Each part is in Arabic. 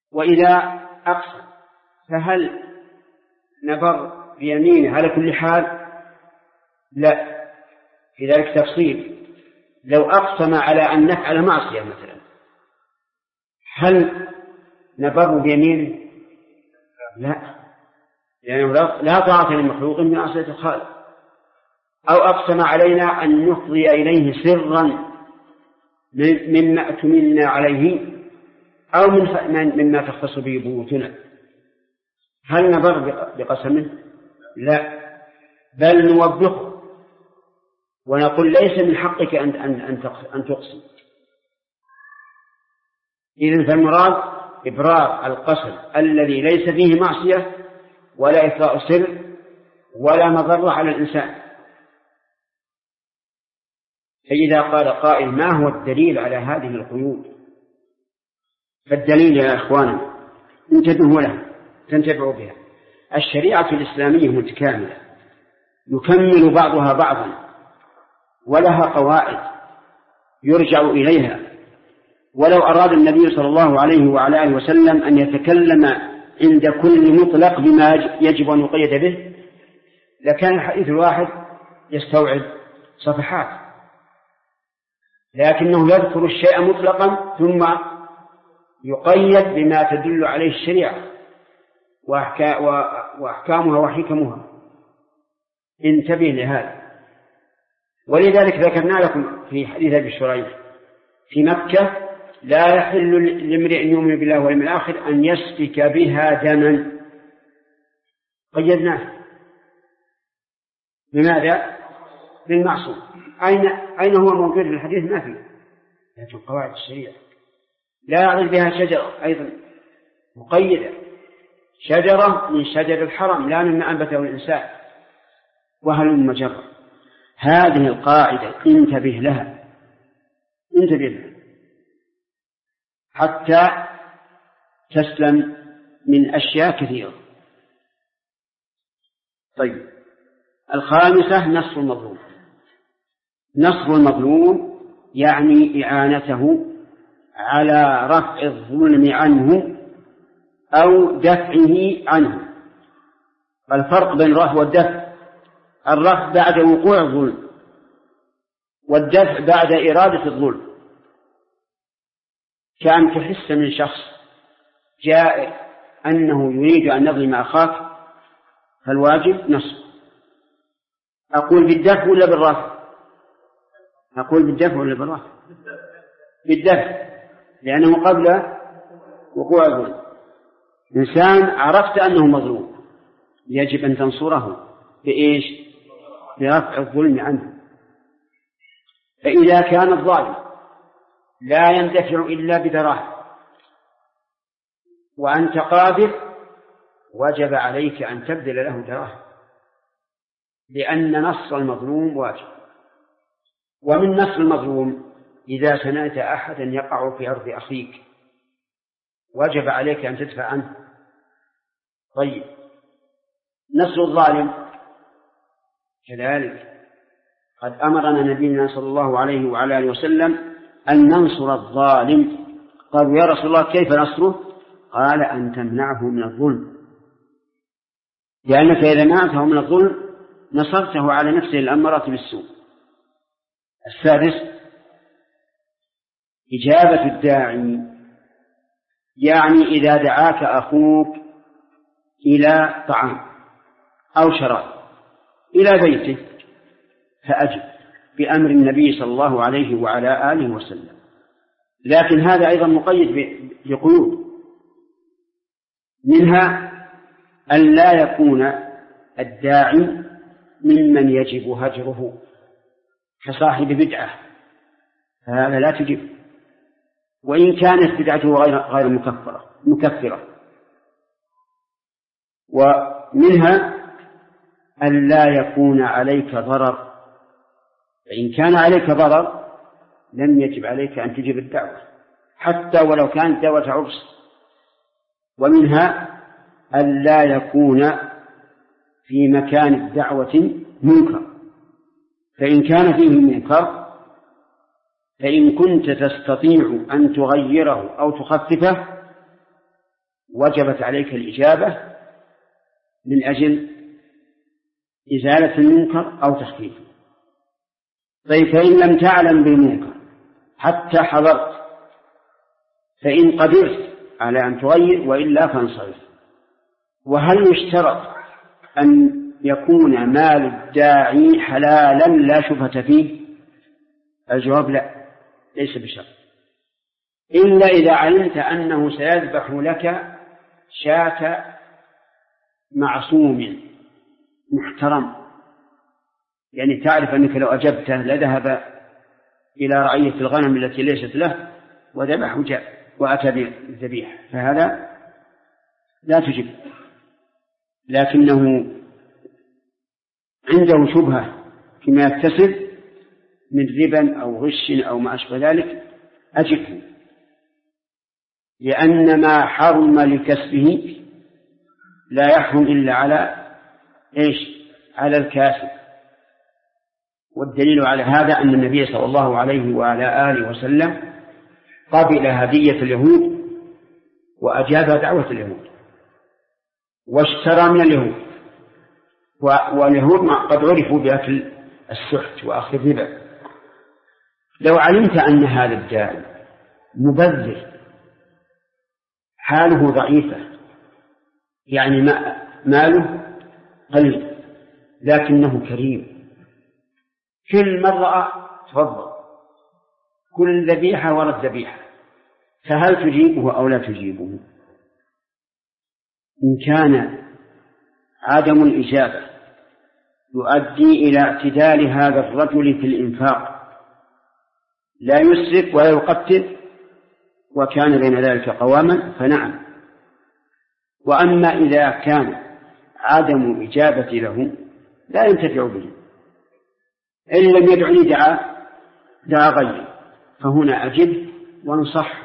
وإذا أقسم فهل نبر بيمينه على كل حال؟ لا، في ذلك تفصيل. لو أقسم على أن نفعل معصية مثلا هل نبر بيمينه؟ لا، لأنه لا طاعة للمخلوق من معصية الخالق. أو أقسم علينا أن نفضي إليه سرا مما أتمنى عليه أو مما تختص به بيوتنا، هل نبر بقسمه؟ لا، بل نوبخه ونقول ليس من حقك أن تقسم. إذن فالمراد إبرار القسم الذي ليس فيه معصية ولا إفراء سر ولا مضرة على الإنسان. فإذا قال قائل ما هو الدليل على هذه القيود؟ فالدليل يا إخوانا انتبهوا لها تنتبعوا بها. الشريعة الإسلامية متكاملة يكمل بعضها بعضا ولها قواعد يرجع إليها. ولو أراد النبي صلى الله عليه وعلى آله وسلم أن يتكلم عند كل مطلق بما يجب أن يقيد به لكان الحديث الواحد يستوعب صفحات، لكنه يذكر الشيء مطلقا ثم يقيد بما تدل عليه الشريعة وأحكامها وحكمها. انتبه لهذا. ولذلك ذكرنا لكم في حديث أبي شريح في مكة لا يحل لامرئ يؤمن بالله واليوم الآخر أن يسفك بها دما، قيدناه بماذا؟ بالمعصوم. أين هو موجود في الحديث؟ ما فيه، لكن قواعد الشريعة لا يعضل بها شجرة أيضا مقيدة، شجرة من شجر الحرم لا مما أنبته الإنسان وهل مجرة. هذه القاعدة انتبه لها حتى تسلم من أشياء كثيرة. طيب، الخامسة نصر المظلوم. نصر المظلوم يعني إعانته على رفع الظلم عنه أو دفعه عنه. الفرق بين الرفع والدفع: الرفع بعد وقوع الظلم، والدفع بعد إرادة الظلم. كان تحس من شخص جائر أنه يريد أن يظلم أخاك فالواجب نصر. أقول بالدفع ولا بالرفع؟ أقول بالدفع ولا بالرفع؟ بالدفع، لأنه قبل وقوع الظلم. إنسان عرفت أنه مظلوم يجب أن تنصره بإيش؟ برفع الظلم عنه. فإذا كان الظالم لا يندفع إلا بدراهم وأنت قادر وجب عليك أن تبذل له دراهم، لأن نصر المظلوم واجب. ومن نصر المظلوم إذا سمعت أحدا يقع في أرض أخيك وجب عليك أن تدفع عنه. طيب، نصر الظالم كذلك قد أمرنا نبينا صلى الله عليه وعلى آله وسلم أن ننصر الظالم. قالوا يا رسول الله كيف نصره؟ قال أن تمنعه من الظلم، لأنك إذا منعته من الظلم نصرته على نفسه الأمارة بالسوء. السادس إجابة الداعي، يعني إذا دعاك أخوك إلى طعام أو شراب إلى بيته فأجب بأمر النبي صلى الله عليه وعلى آله وسلم. لكن هذا أيضا مقيد بقيود، منها أن لا يكون الداعي ممن يجب هجره كصاحب بدعة، فهذا لا تجب وإن كانت بدعته غير مكفرة. ومنها أن لا يكون عليك ضرر، فإن كان عليك ضرر لم يجب عليك أن تجيب الدعوة حتى ولو كانت دعوة عرس. ومنها أن لا يكون في مكان الدعوة منكر، فإن كان فيه منكر فإن كنت تستطيع أن تغيره أو تخففه وجبت عليك الإجابة من أجل إزالة المنكر أو تخفيفه. طيب فإن لم تعلم بالمنكر حتى حضرت فإن قدرت على أن تغير وإلا فانصرف. وهل يشترط أن يكون مال الداعي حلالا لا شبهة فيه؟ الجواب لا، ليس بشرط، إلا إذا علمت أنه سيذبح لك شاة معصوم محترم، يعني تعرف أنك لو أجبته لذهب إلى رعية الغنم التي ليست له وذبح وجاء وأتى بالذبيحة، فهذا لا تجب. لكنه عنده شبهة فيما يكتسب من ربا أو غش أو ما أشبه ذلك أجبه، لأن ما حرم لكسبه لا يحرم إلا على على الكاسب. والدليل على هذا أن النبي صلى الله عليه وعلى آله وسلم قبل هدية اليهود وأجاب دعوة اليهود واشترى من اليهود، واليهود قد عرفوا بأكل السحت وأخذ الربا. لو علمت أن هذا الداعي مبذر حاله ضعيفة، يعني ماله قليل لكنه كريم، كل مرة تفضل، كل ذبيحة ورد ذبيحة، فهل تجيبه أو لا تجيبه؟ إن كان عدم الإجابة يؤدي إلى اعتدال هذا الرجل في الإنفاق، لا يسرف ولا يقتل وكان بين ذلك قواما فنعم. وأما إذا كان عدم إجابة له لا ينتفع به، إن لم يدعني دعا غيره، فهنا أجب وانصح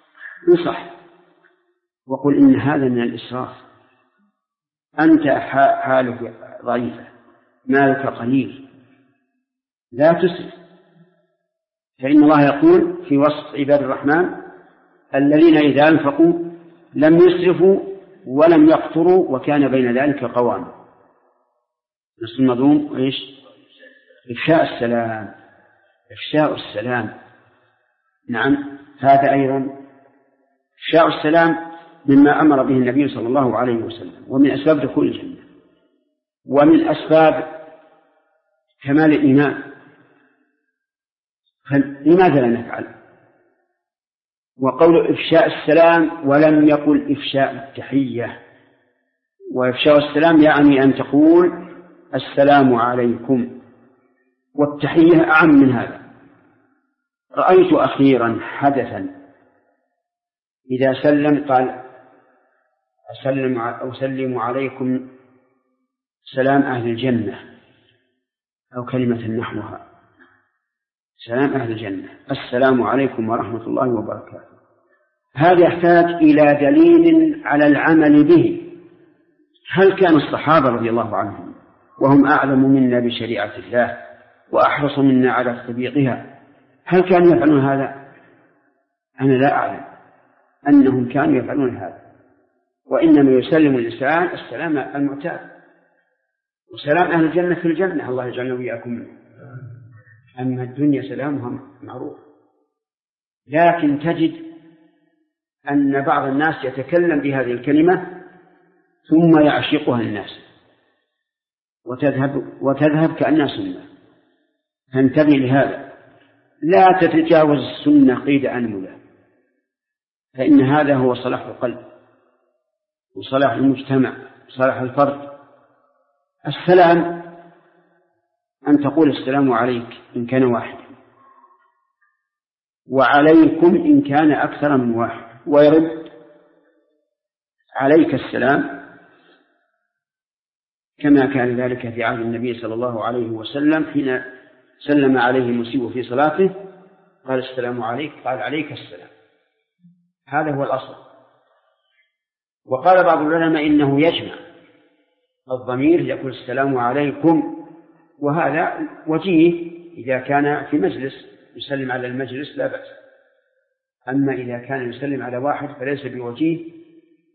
وقل إن هذا من الإسراف، أنت حالك ضعيفة مالك قليل لا تسرف، فإن الله يقول في وصف عباد الرحمن الذين إذا أنفقوا لم يسرفوا ولم يقتروا وكان بين ذلك قواما. نص المظلوم إفشاء السلام. نعم، هذا أيضا إفشاء السلام مما أمر به النبي صلى الله عليه وسلم، ومن أسباب دخول الجنة، ومن أسباب كمال الإيمان. فلماذا لا نفعل؟ وقول إفشاء السلام ولم يقل إفشاء التحية. وإفشاء السلام يعني أن تقول السلام عليكم، والتحية أعم من هذا. رأيت أخيرا حدثا إذا سلم قال أسلم عليكم سلام أهل الجنة، أو كلمة نحوها، سلام أهل الجنة، السلام عليكم ورحمة الله وبركاته. هذا يحتاج إلى دليل على العمل به. هل كان الصحابة رضي الله عنهم وهم أعلم منا بشريعة الله وأحرص منا على تطبيقها، هل كانوا يفعلون هذا؟ أنا لا أعلم أنهم كانوا يفعلون هذا، وإنما يسلم الإنسان السلام المعتاد، وسلام أهل الجنة في الجنة، الله يجعلنا وإياكم منه. أما الدنيا سلامها معروف، لكن تجد أن بعض الناس يتكلم بهذه الكلمة ثم يعشقها الناس وتذهب كأنها سنة. فانتبه لهذا، لا تتجاوز السنة قيد أنملة، فإن هذا هو صلاح القلب وصلاح المجتمع وصلاح الفرد. السلام أن تقول السلام عليك إن كان واحدا، وعليكم إن كان أكثر من واحد، ويرد عليك السلام كما كان ذلك في عهد النبي صلى الله عليه وسلم حين سلم عليه المسيء في صلاته قال السلام عليك، قال عليك السلام. هذا هو الأصل. وقال بعض العلماء إنه يجمع الضمير يقول السلام عليكم، وهذا وجيه إذا كان في مجلس يسلم على المجلس لا بأس. أما إذا كان يسلم على واحد فليس بوجيه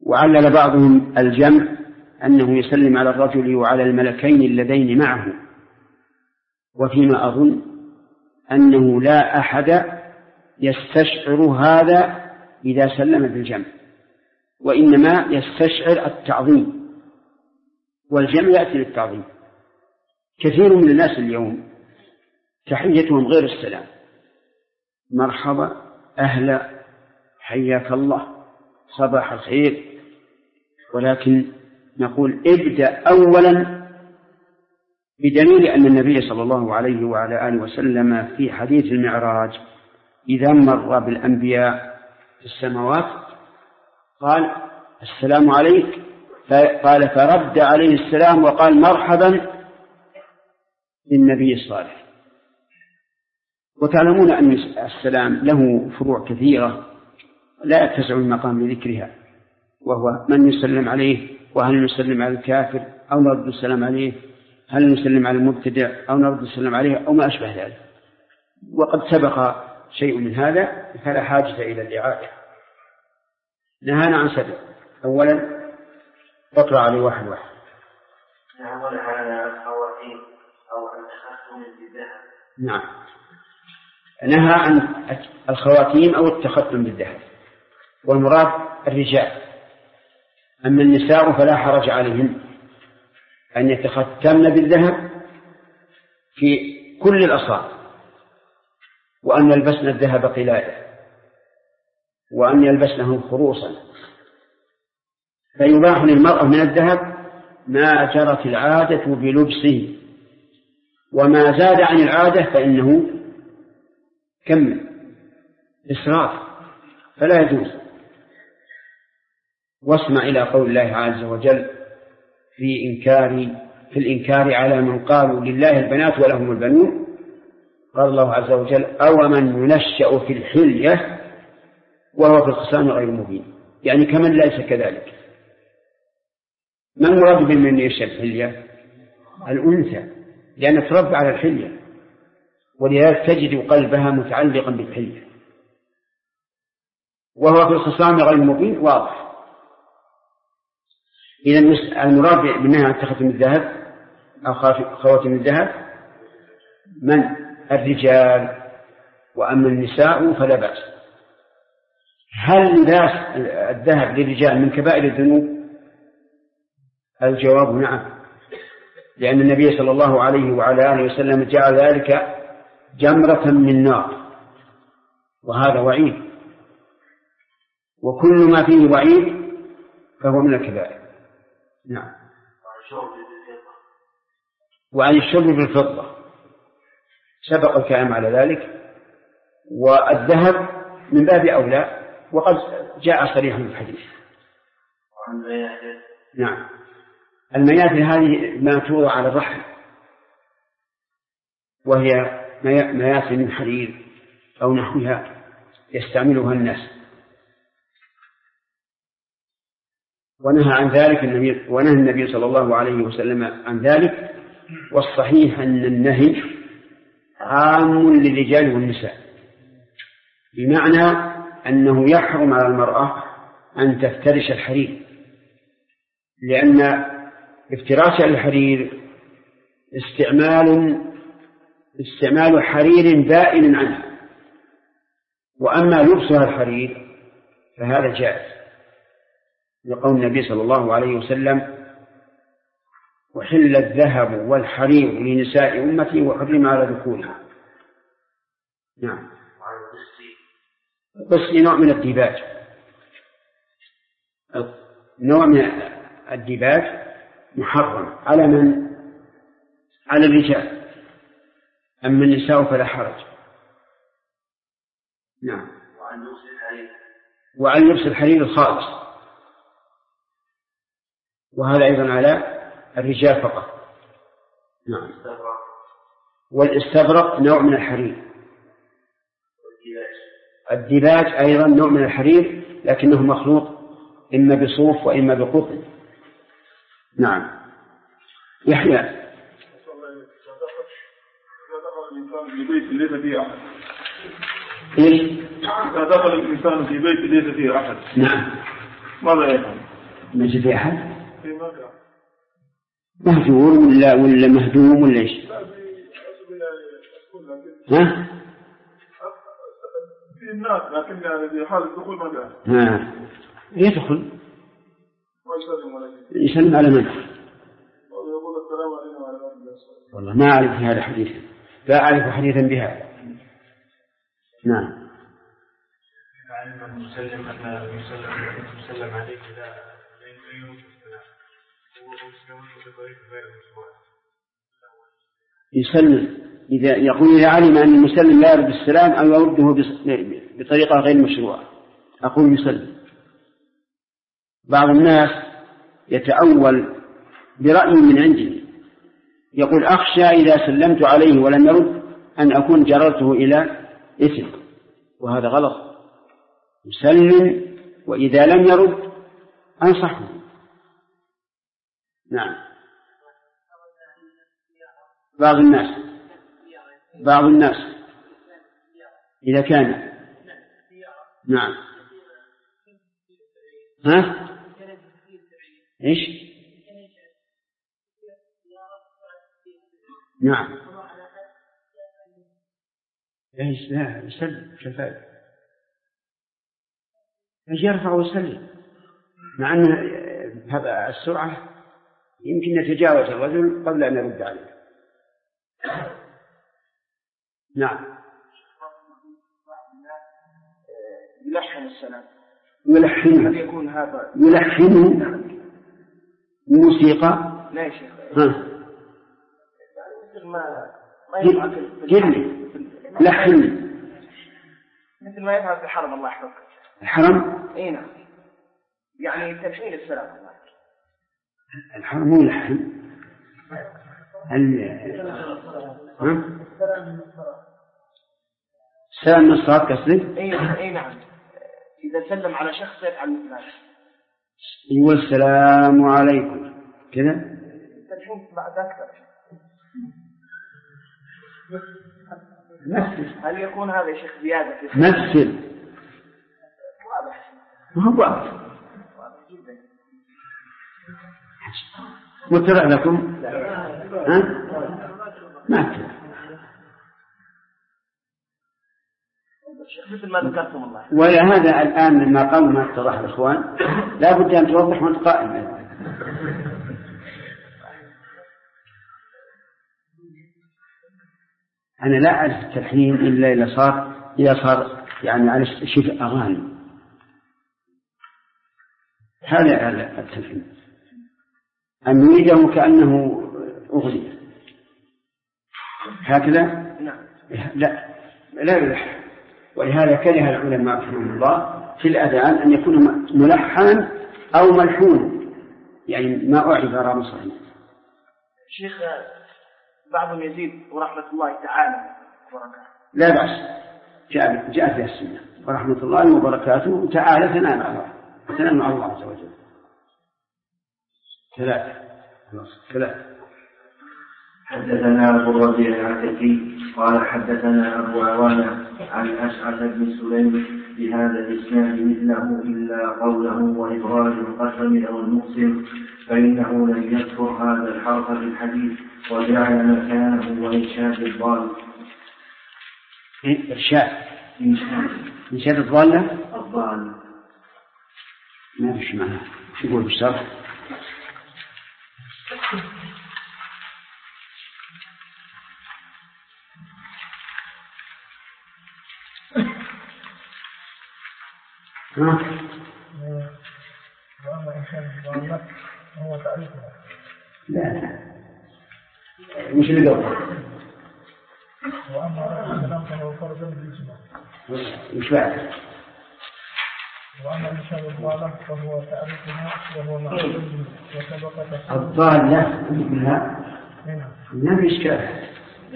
وعلل بعضهم الجمع أنه يسلم على الرجل وعلى الملكين اللذين معه، وفيما أظن أنه لا أحد يستشعر هذا إذا سلم بالجمع، وإنما يستشعر التعظيم، والجمع يأتي للتعظيم. كثير من الناس اليوم تحيتهم غير السلام، مرحبا، أهلا، حياك الله، صباح الخير، ولكن نقول ابدأ أولا، بدليل أن النبي صلى الله عليه وعلى آله وسلم في حديث المعراج إذا مر بالأنبياء في السماوات قال السلام عليك، قال فرد عليه السلام وقال مرحبا بالنبي الصالح. وتعلمون أن السلام له فروع كثيرة لا يتسع المقام لذكرها، وهو من يسلم عليه، وهل نسلم على الكافر أو نرد السلام عليه، هل نسلم على المبتدع أو نرد السلام عليه، أو ما أشبه ذلك. وقد سبق شيء من هذا فلا حاجة إلى الإعادة. نهانا عن سبب. أولا اقرأ عليه واحد واحد. نهانا عن الخواتيم أو عن التختم بالذهب. نعم، نهى عن الخواتيم أو التختم بالذهب، والمراد الرجال. أما النساء فلا حرج عليهن أن يتختمن بالذهب في كل الأصابع، وأن يلبسن الذهب قلادة، وأن يلبسنه خروصا، فيباح للمرأة من الذهب ما جرت العادة بلبسه، وما زاد عن العادة فإنه إسراف فلا يجوز. واسمع إلى قول الله عز وجل في الإنكار على من قالوا لله البنات ولهم البنون. قال الله عز وجل أو من ينشأ في الحلية وهو في الخصام غير مبين، يعني كمن ليس كذلك. ما المراد بمن ينشأ في الحلية؟ الأنثى، لأن تربى على الحلية، ولذلك تجد قلبها متعلقا بالحلية. وهو في الخصام غير مبين واضح. إذا المراد منها تختم الذهب أو خواتم الذهب من الرجال، وأما النساء فلا بأس. هل لباس الذهب للرجال من كبائر الذنوب؟ الجواب نعم، لأن النبي صلى الله عليه وعلى آله وسلم جعل ذلك جمرة من نار، وهذا وعيد، وكل ما فيه وعيد فهو من الكبائر. نعم. وعن الشرب بالفضة سبق الكلام على ذلك، والذهب من باب أولى، وقد جاء صريحا في الحديث. نعم، المياثل هذه ما توضع على الرحل، وهي مياثل من حرير أو نحوها يستعملها الناس. ونهى النبي صلى الله عليه وسلم عن ذلك. والصحيح أن النهي عام للرجال والنساء، بمعنى أنه يحرم على المرأة أن تفترش الحرير، لأن افتراش الحرير استعمال حرير بائن عنها، وأما لبسها الحرير فهذا جائز، لقول النبي صلى الله عليه وسلم وحل الذهب والحرير لنساء أمتي وحرم على ذكورها. نعم. بس نوع من الديباج، نوع من الديباج محرم على من؟ على الرجال، أما النساء فلا حرج. نعم. وعن لبس الحرير الخالص، وهذا أيضا على الرجال فقط. نعم. والاستبرق نوع من الحرير. الديباج أيضا نوع من الحرير، لكنه مخلوط إما بصوف وإما بقطن. نعم. يحيى. إذا دخل الإنسان في بيت ليس فيه أحد. إيش؟ إذا دخل الإنسان في بيت ليس فيه أحد. نعم. ماذا يفعل؟ ماشي في أحد في مكة مهجور ولا مهدوم ولا إيش؟ ها؟ في الناس لكن يعني في حال الدخول مكة يدخل يسلم على من؟ يقول السلام علينا وعلى الناس. والله ما أعرف هذا حديث، لا أعرف حديثا بهذا. نعم. علم المسلم أن يسلم عليك لا يوجد السلام يسلم إذا يقول إذا علم أن المسلم لا يرد السلام أو يرده بطريقة غير مشروعة أقول يسلم. بعض الناس يتأول برأي من عنده يقول أخشى إذا سلمت عليه ولم يرد أن أكون جررته إلى إثم، وهذا غلط. يسلم وإذا لم يرد أنصحه. نعم. بعض الناس إذا كان نعم ها إيش نعم إيش لا يسلم شفاء إيش يرفع ويسلم مع أن هذا السرعة يمكن يتجاوز الرجل قبل أن يرد عليه. نعم. يلحن السلام. يلحن يكون هذا يلحن موسيقى. لا يا شيخ. مثل ما يفعل لحن مثل ما يفعل في الحرم. الله يحفظك. الحرم. اي نعم. يعني تلحين السلام. الحرم مو يلحن. السلام من الصلاة قصدك؟ اي نعم. إذا سلم على شخص يفعل مثل هذا. يقول السلام عليكم كذا. تلحين بعد أكثر. مثل. هل يكون هذا يا شيخ زيادة؟ مثل. واضح. ما هو واضح. مترع لكم؟ ها؟ ما أترع. مثل ما ذكرتم الله. ولهذا الآن لما قام ما اتضح الإخوان لا بد أن توضح وانت قائم. أنا لا أعرف التلحين إلا إذا صار يعني على شيء أغاني. هذا التلحين أن يريده كأنه أغنية هكذا. لا يلحن. ولهذا كره العلماء رحمهم الله في الأذان أن يكون ملحنا أو ملحون، يعني ما أعرف رامصا. شيخ بعضهم يزيد ورحمة الله تعالى وبركاته. لا بأس، جاء في السنة ورحمة الله وبركاته تعالى ثناء على الله عز وجل. ثلاثة. حدثنا أبو الربيع العتكي قال حدثنا أبو عوانة عن أشعث بن سليم بهذا الإسناد مثله إلا قوله وإبراز القسم أو المقسم فإنه لم يذكر هذا الحرف في الحديث وجعل مكانه وإنشاد الضال. إنشاد الضالة. الضال ما فيش معنى. شو يقول بالشرح؟ وأما إنشاد الضالة هو تعريفها. لا مش اللي قبل. وأما رأي السلام فهو فرض بالإجماع. مش بعد. وأما إنشاد الضالة فهو تعريفها وهو معروف وسبق الضالة منها ما في إشكال.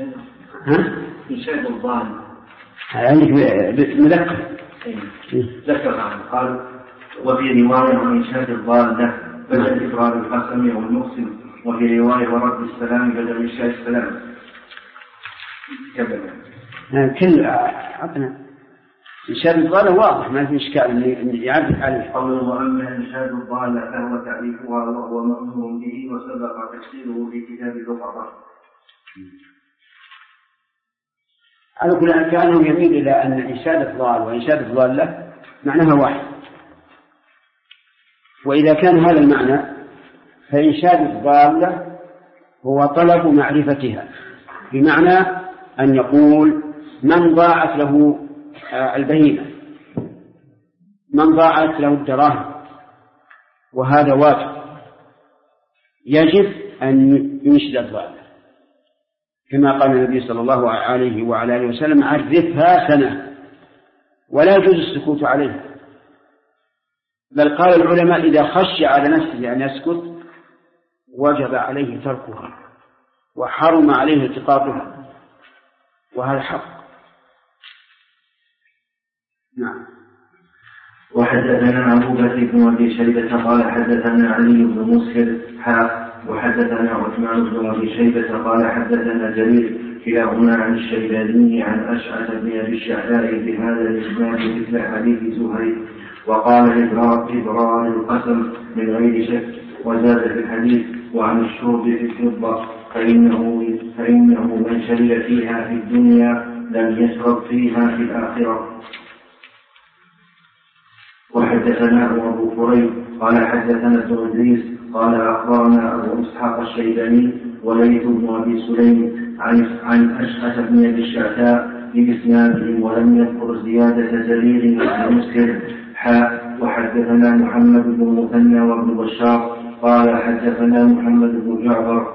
إنشاد الضال عندك مذكر. ذكر عنه قال وفي رواية عن إنشاد الضالة بدل إبراز القسم أو المقسم، وفي رواية ورد السلام بدل إنشاد السلام. كل عطنا إنشاد الضالة واضح ما في إشكال أن يعرف عليه. قوله وأما إنشاد الضالة فهو تعريفها وهو مأمور به وسبق تفسيره في كتاب اللقطة. على كل حال كأنه يميل إلى أن إنشاد الضال وإنشاد الضالة معناها واحد، وإذا كان هذا المعنى فإنشاد الضالة هو طلب معرفتها، بمعنى أن يقول من ضاعت له البهيمة، من ضاعت له الدراهم، وهذا واجب يجب أن ينشد الضالة، كما قال النبي صلى الله عليه وعلى آله وسلم عرفها سنة، ولا يجوز السكوت عليه، بل قال العلماء إذا خشي على نفسه أن يسكت وجب عليه تركها وحرم عليه التقاطها، وهذا حق. نعم. وحدثنا أبو بكر بن أبي شيبة قال حدثنا علي بن مسهر وحدثنا عثمان بن أبي شيبة قال حدثنا جرير كلاهما عن الشيباني عن أشعث بن أبي الشعثاء بهذا الإسناد مثل حديث زهير، وقال إبرار القسم من غير شك، وزاد في الحديث وعن الشرب في الفضة فإنه من شرب فيها في الدنيا لم يشرب فيها في الآخرة. وحدثنا أبو كريب قال حدثنا ابن إدريس قال أخبرنا أبو إسحاق الشيباني وليث بن أبي سليم عن أشعث بن أبي الشعثاء بإسنادهم ولم يذكر زيادة جرير بن مسهر. وحدثنا محمد بن المثنى وابن بشار قال حدثنا محمد بن جعفر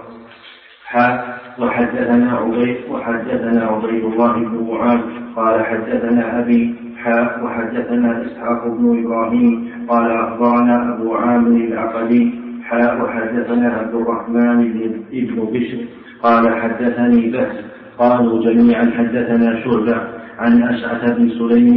وحدثنا عبيد الله بن معاذ قال حدثنا أبي وحدثنا إسحاق بن إبراهيم قال أخبرنا أبو عامر العقدي وحدثنا عبد الرحمن بن بشر قال حدثني بهز قالوا جميعا حدثنا شعبة عن أشعث بن سليم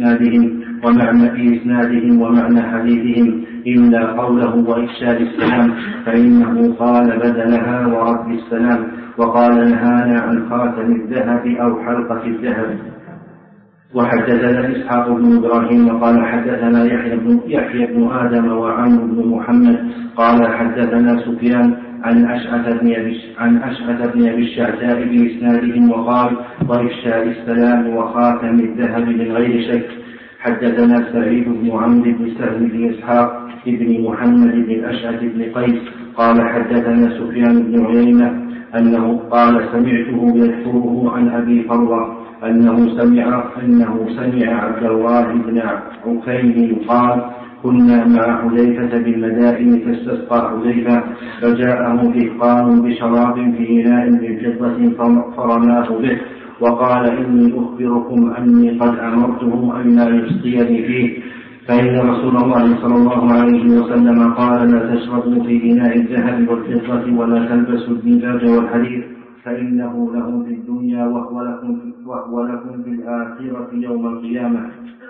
بإسنادهم ومعنى حديثهم إلا قوله وإفشاء السلام فإنه قال بدلها ورد السلام، وقال نهانا عن خاتم الذهب أو حلقة الذهب. وحدثنا إسحاق بن إبراهيم قال حدثنا يحيى بن آدم وعمر بن محمد قال حدثنا سفيان عن أشعث بن أبي الشعثاء بإسنادهم وقال وإفشاء السلام وخاتم الذهب من غير شك. حدثنا سعيد بن عمرو بن سهل بن إسحاق بن محمد بن الأشعث بن قيس قال حدثنا سفيان بن عيينة أنه قال سمعته يذكره عن أبي فروة أنه سمع عبد الله بن عكيم قال كنا مع حذيفة بالمدائن فاستسقى حذيفة فجاءه دهقان بشراب في إناء من فضة فرماه به وقال إني أخبركم أني قد أمرته أن لا يسقيني فيه، فإن رسول الله صلى الله عليه وسلم قال لا تشربوا في إناء الذهب والفضة ولا تلبسوا الديباج والحرير فإنه له في الدنيا وهو لكم في الآخرة يوم القيامة.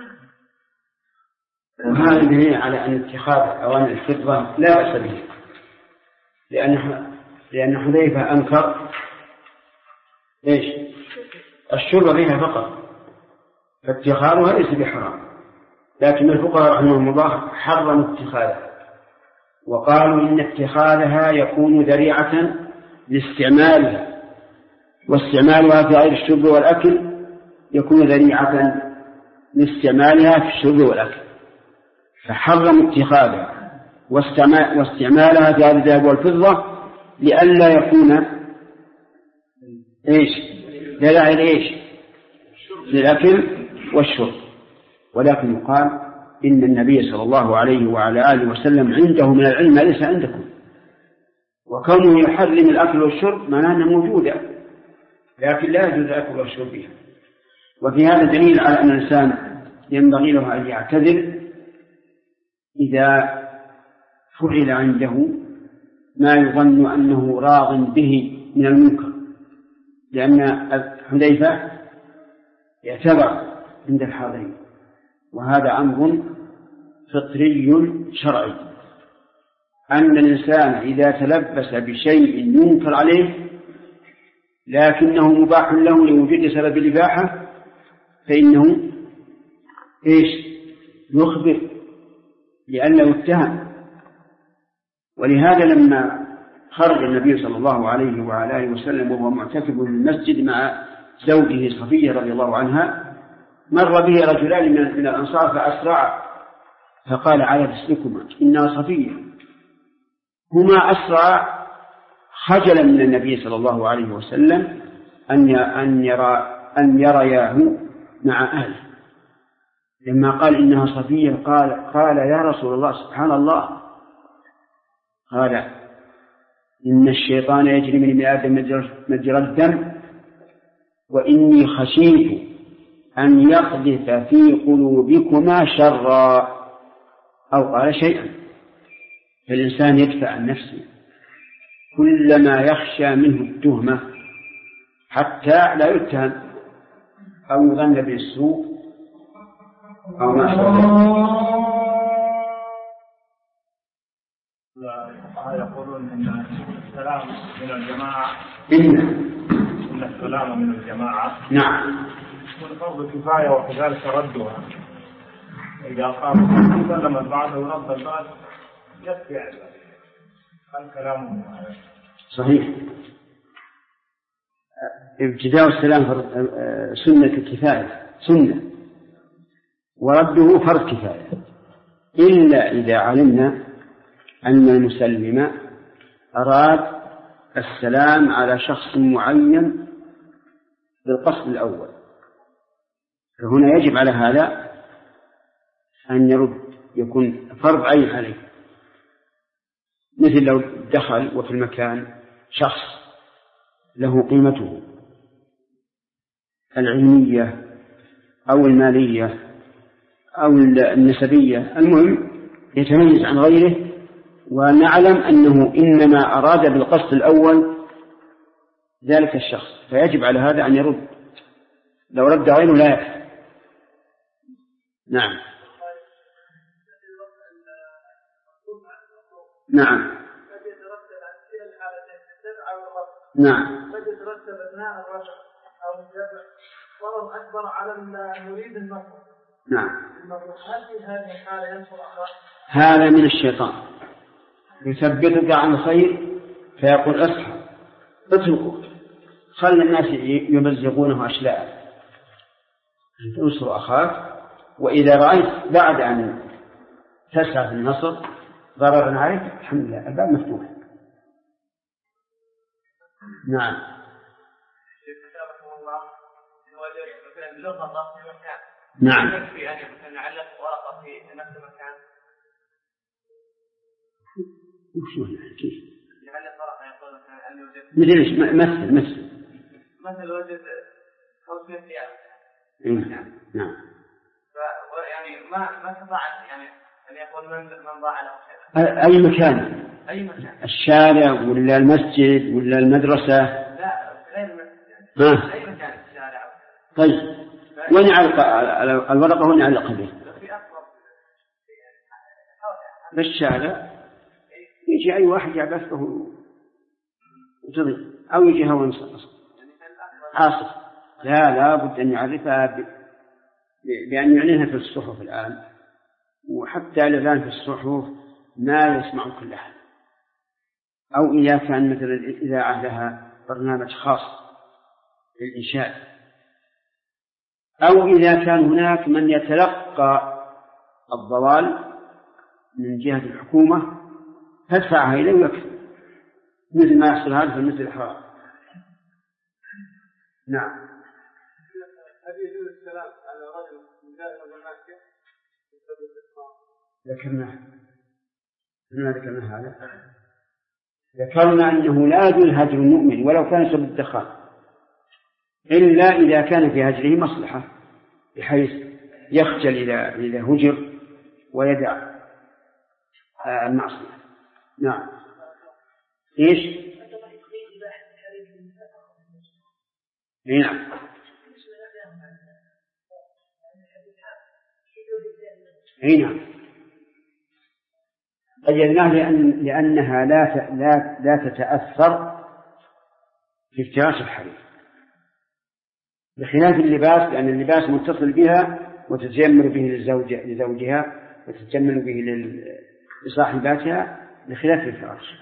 وهذا دليل على أن اتخاذ أواني الفضة لا بأس به، لأن حذيفة أنكر الشرب بها فقط، فاتخاذها ليس بحرام، لكن الفقهاء رحمهم الله حرموا اتخاذها وقالوا إن اتخاذها يكون ذريعة لاستعمالها، واستعمالها في غير الشرب والأكل يكون ذريعة لاستعمالها في الشرب والأكل، فحرموا اتخاذها واستعمالها في هذا الذهب والفضة لئلا يكون للأكل والشرب. ولكن يقال إن النبي صلى الله عليه وعلى آله وسلم عنده من العلم ما ليس عندكم، وكونه يحرم الأكل والشرب معناه أنه موجودة لكن لا يجوز الأكل والشرب بها. وفي هذا دليل على أن الإنسان ينبغي له أن يعتذر إذا فعل عنده ما يظن أنه راض به من المنكر، لأن حذيفة يعتبر عند الحاضرين، وهذا أمر فطري شرعي أن الإنسان إذا تلبس بشيء ينكر عليه لكنه مباح له لوجود سبب الإباحة فإنه إيش؟ يخبر لأنه اتهم. ولهذا لما خرج النبي صلى الله عليه وعلى آله وسلم وهو معتكف في المسجد مع زوجه صفية رضي الله عنها، مر به رجلان من الأنصار فأسرع، فقال على رسلكما إنها صفية. هما أسرع خجلا من النبي صلى الله عليه وسلم أن يرياه مع أهله. لما قال إنها صفية قال يا رسول الله سبحان الله، قال إن الشيطان يجري من ابن آدم مجرى الدم، وإني خشيت أن يقذف في قلوبكما شرا، أو قال شيئا. فالإنسان يدفع عن نفسه كلما يخشى منه التهمة حتى لا يتهم أو يظن بالسوء أو ما شابه. يقولون إن السلام من الجماعة، إن السلام من الجماعة نعم يكون فرض كفاية وكذلك ردها. إذا قام سلم البعض ورد البعض يكفي عن ذلك. الكلام صحيح. ابتداء السلام سنة الكفاية، سنة، ورده فرض كفاية، إلا إذا علمنا أن المسلم أراد السلام على شخص معين بالقصد الأول، فهنا يجب على هذا أن يرد، يكون فرض عين عليه. مثل لو دخل وفي المكان شخص له قيمته العلمية أو المالية أو النسبية، المهم يتميز عن غيره، ونعلم أنه إنما أراد بالقصد الأول ذلك الشخص، فيجب على هذا أن يرد. لو رد غيره لا يكفي. نعم نعم نعم. قد يترتب أثناء الرجع أو الجمع ضرر أكبر على المريد المطلوب. نعم. هل في هذه الحالة ينصر أخاه؟ هذا من الشيطان يثبتك عن خير فيقول اصحى اتركه، خلي الناس يمزقونه أشلاء. انصر أخاك، وإذا رأيت بعد أن تسعى في النصر ضررا عليك الحمد لله الباب مفتوح. نعم. نعم. يكفي أن نعلق ورقة في نفس المكان. وشو كيف؟ نعلق ورقة يقول أن يوجد مثل وجد 500 ريال. نعم. يعني ما استطاع يعني أن يقول من ضاع له شيء. أي مكان؟ الشارع ولا المسجد ولا المدرسة؟ لا غير المسجد. أي مكان الشارع. طيب وين يعلق الورقة؟ وين يعلقها به؟ بالشارع. يجي أي واحد يعبثه وتضيع، أو يجي هو عاصف. لا بد أن يعرفها بأن يعلنها في الصحف الآن، وحتى الآن في الصحف ما يسمع كل أحد. أو إذا كان مثل الإذاعة لها برنامج خاص للإنشاد، أو إذا كان هناك من يتلقى الضوال من جهة الحكومة تدفعها إليه ويكفي، مثل ما يحصل هذا في المسجد الحرام. نعم. هل يجوز السلام على رجل من دائرة المسجد؟ ذكرنا هذا. ذكرنا أنه لا يجوز هجر المؤمن ولو كان سبب الدخان، إلا إذا كان في هجره مصلحة بحيث يخجل إذا هجر ويدع المعصية. نعم. إيش؟ نعم. نعم. قيدناه لأنها لا تتأثر في افتراس الحرير، بخلاف اللباس، لأن اللباس متصل بها وتتجمل به لزوجها وتتجمل به لصاحباتها بخلاف الفراش.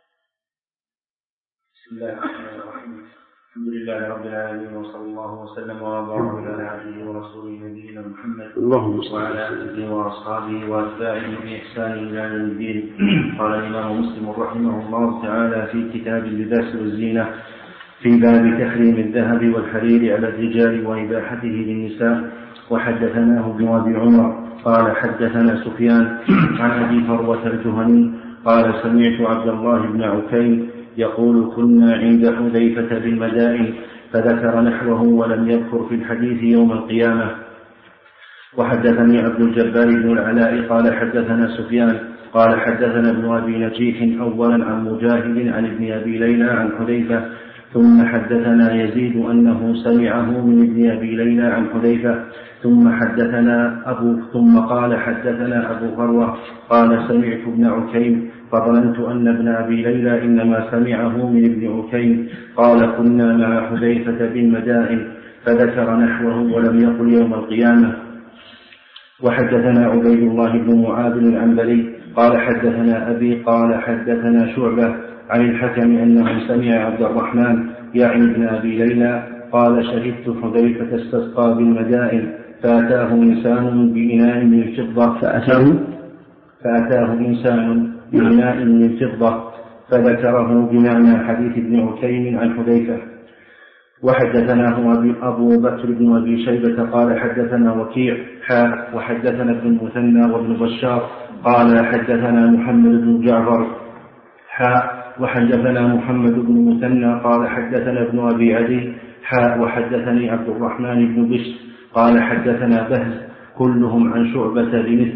بسم الله الرحمن الرحيم. الحمد لله رب العالمين، وصلى الله وسلم وبارك على عبده ورسوله نبينا محمد وعلى آله وأصحابه وأتباعه بإحسان إلى يوم الدين. قال الإمام مسلم رحمه الله تعالى في كتاب اللباس والزينة في باب تحريم الذهب والحرير على الرجال وإباحته للنساء. وحدثناه ابن أبي عمر قال حدثنا سفيان عن أبي فروة الجهني قال سمعت عبد الله بن عكيم يقول كنا عند حذيفة بالمدائن فذكر نحوه ولم يذكر في الحديث يوم القيامة. وحدثني عبد الجبار بن العلاء قال حدثنا سفيان قال حدثنا ابن أبي نجيح أولا عن مجاهد عن ابن أبي ليلى عن حذيفة ثم حدثنا يزيد أنه سمعه من ابن أبي ليلى عن حذيفة ثم قال حدثنا أبو فروة قال سمعت ابن عكيم فظننت أن ابن أبي ليلى إنما سمعه من ابن عكيم قال كنا مع حذيفة بالمدائن فذكر نحوه ولم يقل يوم القيامة. وحدثنا عبيد الله بن معاذ العنبري قال حدثنا أبي قال حدثنا شعبة عن الحكم أنه سمع عبد الرحمن يعني ابن أبي ليلى قال شهدت حذيفة استسقى بالمدائن فأتاه إنسان بإناء من فضة فأتاه إنسان بإناء من فضة فذكره بمعنى حديث ابن عكيم عن حذيفة. وحدثناه أبو بكر بن أبي شيبة قال حدثنا وكيع وحدثنا ابن المثنى وابن بشار قال حدثنا محمد بن جعفر وحدثنا محمد بن المثنى قال حدثنا ابن أبي عدي وحدثني عبد الرحمن بن بشر قال حدثنا بهز كلهم عن شعبة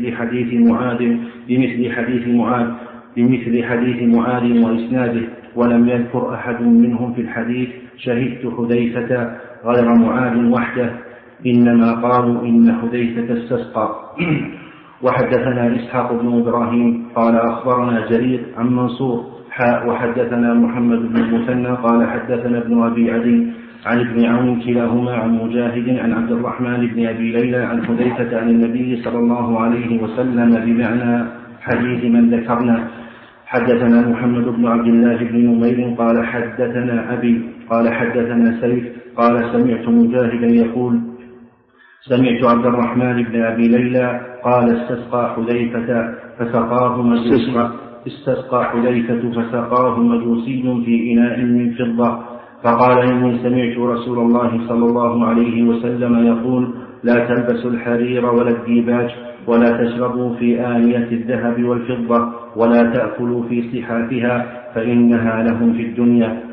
بمثل حديث معاذ وإسناده ولم يذكر أحد منهم في الحديث شهدت حذيفة غير معاذ وحده إنما قالوا إن حذيفة استسقى. وحدثنا إسحاق بن إبراهيم قال أخبرنا جرير عن منصور وحدثنا محمد بن المثنى قال حدثنا ابن أبي عدي عن ابن عون كلاهما عن مجاهد عن عبد الرحمن بن أبي ليلى عن حذيفة عن النبي صلى الله عليه وسلم بمعنى حديث من ذكرنا. حدثنا محمد بن عبد الله بن نمير قال حدثنا أبي قال حدثنا سيف قال سمعت مجاهدا يقول سمعت عبد الرحمن بن أبي ليلى قال استسقى حذيفة فسقاه مجوسي في إناء من فضة فقال إني سمعت رسول الله صلى الله عليه وسلم يقول لا تلبسوا الحرير ولا الديباج ولا تشربوا في آنية الذهب والفضة ولا تأكلوا في صحافها فإنها لهم في الدنيا.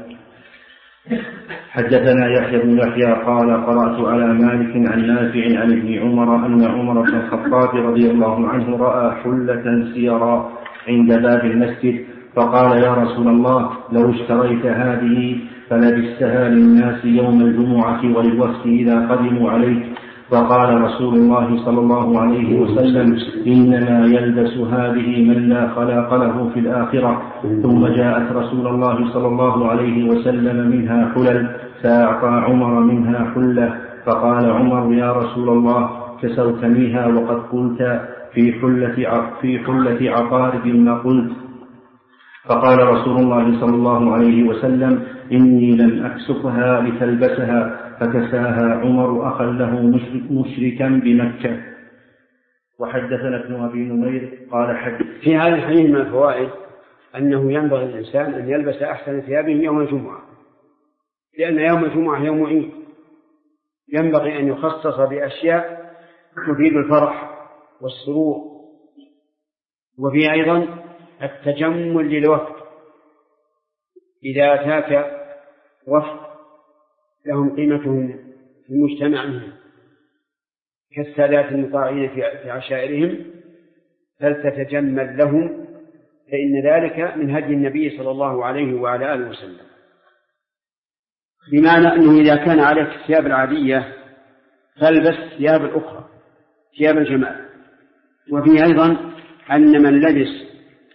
حدثنا يحيى بن يحيى قال قرأت على مالك عن نافع عن ابن عمر أن عمر بن الخطاب رضي الله عنه رأى حلة سيرا عند باب المسجد فقال يا رسول الله لو اشتريت هذه فلبستها للناس يوم الجمعة وللوفد إذا قدموا عليك. فقال رسول الله صلى الله عليه وسلم إنما يلبس هذه من لا خلاق له في الآخرة. ثم جاءت رسول الله صلى الله عليه وسلم منها حلل فأعطى عمر منها حلة فقال عمر يا رسول الله كسوتنيها وقد قلت في حلة عقارب ما قلت. فقال رسول الله صلى الله عليه وسلم إني لم أكسفها لتلبسها فكساها عمر أخا له مشركا بمكة. وحدثنا ابن أبي نمير قال في هذا الحديث من الفوائد أنه ينبغي الإنسان أن يلبس أحسن ثيابه يوم الجمعة لأن يوم الجمعة يوم عيد ينبغي أن يخصص بأشياء تفيد الفرح والسرور. وفي أيضا التجمل للوفد إذا أتاك وفد لهم قيمتهم في المجتمع منهم كالسادات المطاعين في عشائرهم فلتتجمل لهم فإن ذلك من هدي النبي صلى الله عليه وعلى آله وسلم. بمعنى أنه إذا كان عليك الثياب العادية فالبس ثياب الأخرى ثياب الجمال. وفيه أيضا أن من لبس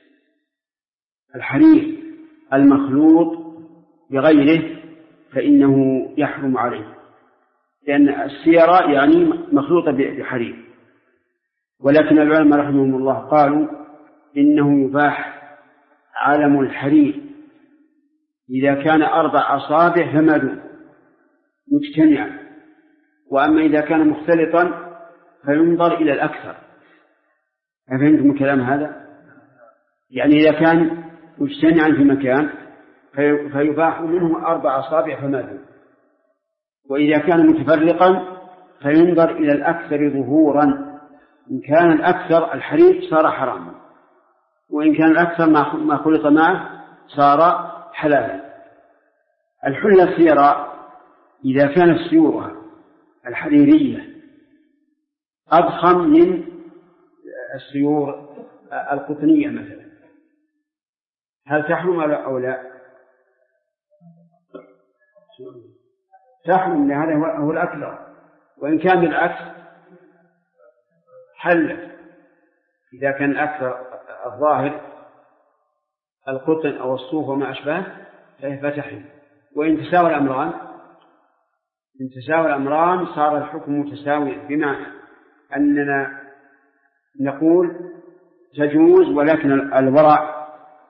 الحرير المخلوط بغيره فإنه يحرم عليه لأن السيارة يعني مخلوطة بحرير. ولكن العلماء رحمهم الله قالوا إنه يباح علم الحرير إذا كان 4 أصابع فما دون مجتمعا، وأما إذا كان مختلطا فينظر إلى الأكثر. أفهمتم الكلام هذا؟ يعني إذا كان مجتمعا في مكان فيباح منه 4 أصابع فما دون، وإذا كان متفرقا فينظر إلى الأكثر ظهورا. إن كان الأكثر الحرير صار حراما، وإن كان الأكثر ما خلط معه صار حلالا. الحلة السيراء إذا كانت سيورها الحريرية أضخم من السيور القطنية مثلا، هل تحرم أو لا؟ تحرم، لأن هذا هو الأكثر. وإن كان بالعكس حل، إذا كان الأكثر الظاهر القطن أو الصوف وما أشبه فتحل. وإن تساوى الأمران صار الحكم متساويا، بمعنى أننا نقول تجوز ولكن الورع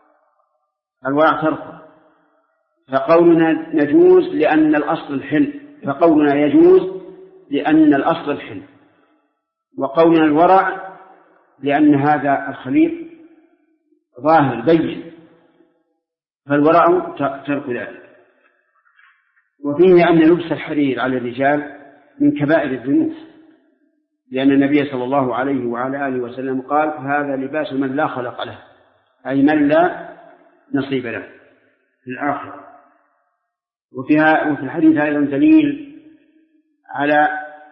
ترفع. فقولنا نجوز لأن الأصل الحل، فقولنا يجوز لأن الأصل الحل، وقولنا الورع لأن هذا الخليط ظاهر بين، فالورع ترك ذلك. وفيه أن لبس الحرير على الرجال من كبائر الذنوب، لأن النبي صلى الله عليه وعلى آله وسلم قال هذا لباس من لا خلق له، أي من لا نصيب له في الآخرة. وفي الحديث أيضا دليل على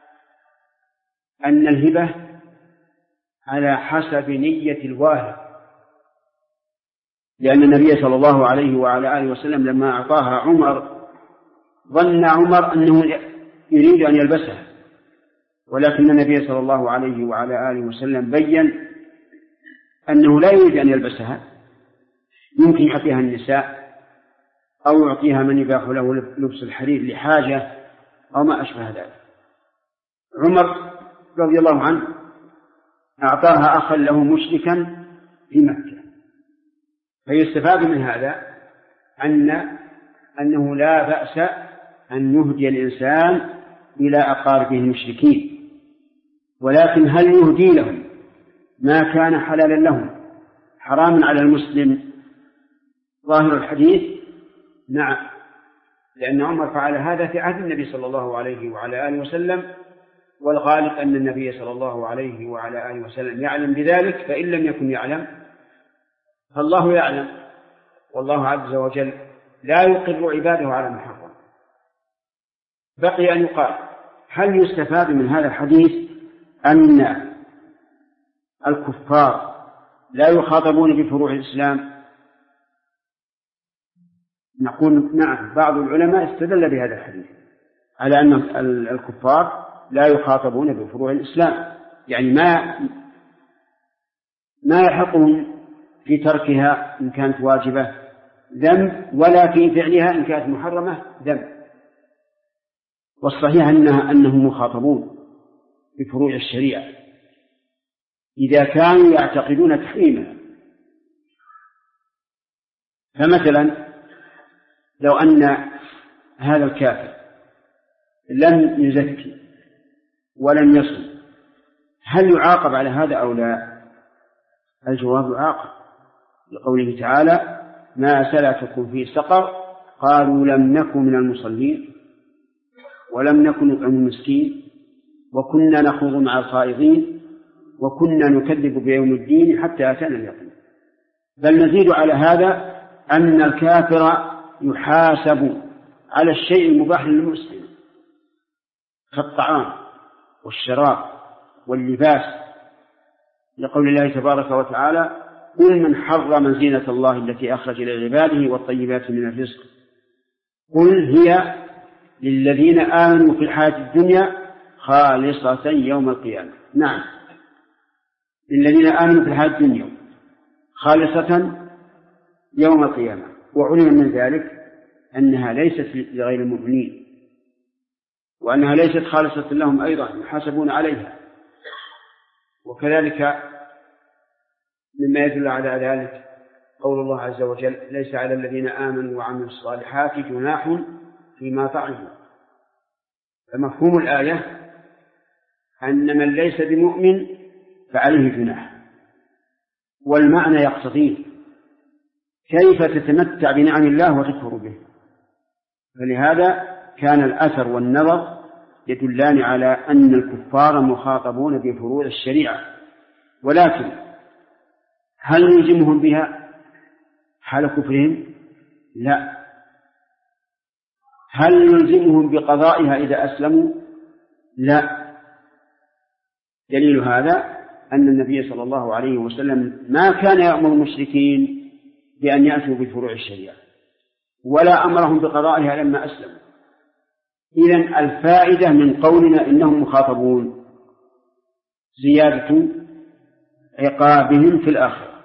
أن الهبة على حسب نية الواهب، لأن النبي صلى الله عليه وعلى آله وسلم لما أعطاها عمر ظن عمر أنه يريد أن يلبسها، ولكن النبي صلى الله عليه وعلى آله وسلم بيّن أنه لا يريد أن يلبسها، يمكن يعطيها النساء أو يعطيها من يباح له لبس الحرير لحاجة أو ما أشبه ذلك. عمر رضي الله عنه أعطاها أخا له مشركا في مكة. فيستفاد من هذا أنه لا بأس أن يهدي الإنسان إلى أقاربه المشركين، ولكن هل يهدي لهم ما كان حلالا لهم حراما على المسلم ظاهر الحديث؟ نعم، لأن عمر فعل هذا في عهد النبي صلى الله عليه وعلى آله وسلم، والغالب أن النبي صلى الله عليه وعلى آله وسلم يعلم بذلك، فإن لم يكن يعلم فالله يعلم، والله عز وجل لا يقر عباده على محرم. بقي أن يقال هل يستفاد من هذا الحديث أن الكفار لا يخاطبون بفروع الإسلام؟ نقول نعم، بعض العلماء استدل بهذا الحديث على أن الكفار لا يخاطبون بفروع الإسلام، يعني ما يحقهم في تركها إن كانت واجبة ذنب، ولا في فعلها إن كانت محرمة ذنب. والصحيح أنهم مخاطبون بفروع الشريعة إذا كانوا يعتقدون تحريمها. فمثلا لو أن هذا الكافر لم يزكي ولم يصم، هل يعاقب على هذا أو لا؟ الجواب يعاقب، لقوله تعالى ما سلككم في سقر قالوا لم نكن من المصلين ولم نكن نطعم المسكين وكنا نخوض مع الخائضين وكنا نكذب بيوم الدين حتى أتانا اليقين. بل نزيد على هذا أن الكافر يحاسب على الشيء المباح للمسلم كالطعام والشراب واللباس، لقول الله تبارك وتعالى قل من حرم زينة الله التي أخرج لعباده والطيبات من الرزق قل هي للذين آمنوا في الحياة الدنيا خالصة يوم القيامة. نعم، للذين آمنوا في الحياة الدنيا خالصة يوم القيامة، وعلم من ذلك أنها ليست لغير المؤمنين. وأنها ليست خالصة لهم أيضا يحاسبون عليها. وكذلك مما يدل على ذلك قول الله عز وجل: ليس على الذين آمنوا وعملوا الصالحات جناح فيما فعلوا. فمفهوم الآية أن من ليس بمؤمن فعليه جناح، والمعنى يقتضيه كيف تتمتع بنعم الله وتكفر به. فلهذا كان الأثر والنظر يدلان على أن الكفار مخاطبون بفروع الشريعة، ولكن هل نلزمهم بها حال كفرهم؟ لا. هل نلزمهم بقضائها إذا أسلموا؟ لا. دليل هذا أن النبي صلى الله عليه وسلم ما كان يأمر المشركين بأن يأتوا بفروع الشريعة ولا أمرهم بقضائها لما أسلموا. إذن الفائدة من قولنا إنهم مخاطبون زيادة عقابهم في الآخرة.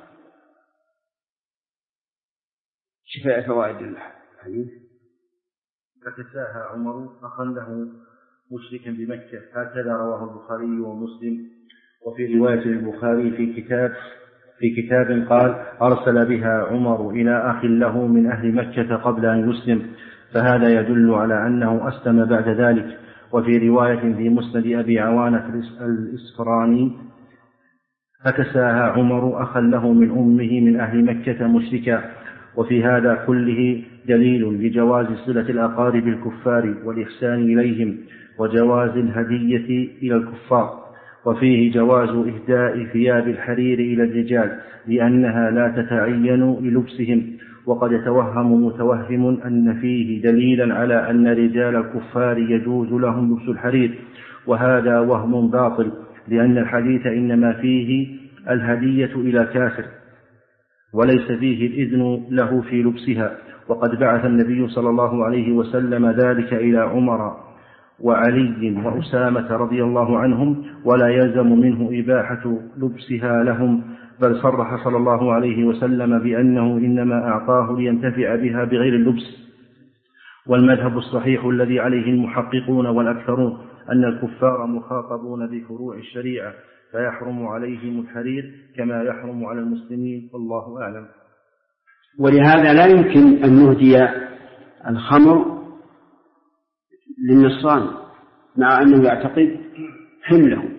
شفاء فوائد الحديث. فكساها عمر أخا له مشركا بمكة، هكذا رواه البخاري ومسلم. وفي رواية البخاري في كتاب قال: أرسل بها عمر إلى أخ له من أهل مكة قبل أن يسلم، فهذا يدل على أنه أسلم بعد ذلك. وفي رواية في مسند أبي عوانة الإسفراني: فكساها عمر أخا له من أمه من أهل مكة مشركا. وفي هذا كله دليل لجواز صلة الأقارب الكفار والإحسان إليهم وجواز الهدية إلى الكفار. وفيه جواز إهداء ثياب الحرير إلى الرجال لأنها لا تتعين للبسهم. وقد يتوهم متوهم أن فيه دليلا على أن رجال الكفار يجوز لهم لبس الحرير، وهذا وهم باطل، لأن الحديث إنما فيه الهدية إلى كافر وليس فيه الإذن له في لبسها. وقد بعث النبي صلى الله عليه وسلم ذلك إلى عمر وعلي وأسامة رضي الله عنهم، ولا يلزم منه إباحة لبسها لهم، بل صرح صلى الله عليه وسلم بأنه إنما أعطاه لينتفع بها بغير اللبس. والمذهب الصحيح الذي عليه المحققون والأكثرون أن الكفار مخاطبون بفروع الشريعة، فيحرم عليهم الحرير كما يحرم على المسلمين، والله أعلم. ولهذا لا يمكن أن نهدي الخمر للنصراني مع أنه يعتقد حمله،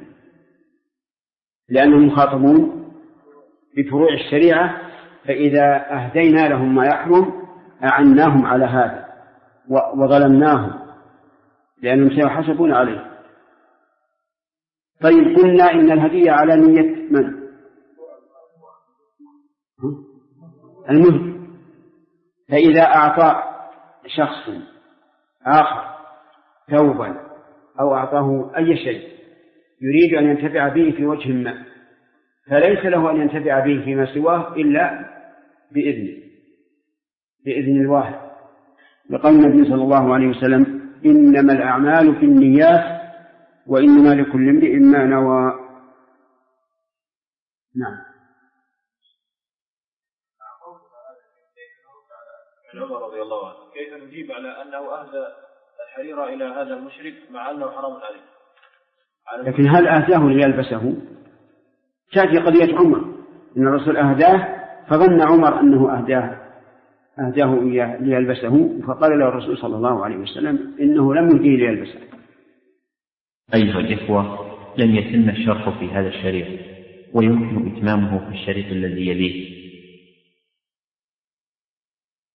لأنهم مخاطبون بفروع الشريعة، فإذا أهدينا لهم ما يحرم أعناهم على هذا وظلمناهم لأنهم سيحاسبون عليه. طيب قلنا إن الهدية على نية من؟ المهدي. فإذا أعطى شخص آخر ثوبا أو أعطاه أي شيء يريد أن ينتفع به في وجه ما، فليس له أن ينتفع به فيما سواه إلا بإذن الواحد، لقول النبي صلى الله عليه وسلم: إنما الأعمال في النيات وإنما لكل امرئ ما نوى. نعم. عمر رضي الله عنه كيف نجيب على أنه أهدى الحرير إلى هذا المشرك مع أنه حرام عليه؟ لكن هل أهداه ليلبسه؟ تأتي قضية عمر إن الرسول أهداه فظن عمر أنه أهداه ليلبسه، فقال له الرسول صلى الله عليه وسلم إنه لم يهديه ليلبسه. أيها الإخوة، لم يتم الشرح في هذا الشريط، ويمكن إتمامه في الشريط الذي يليه.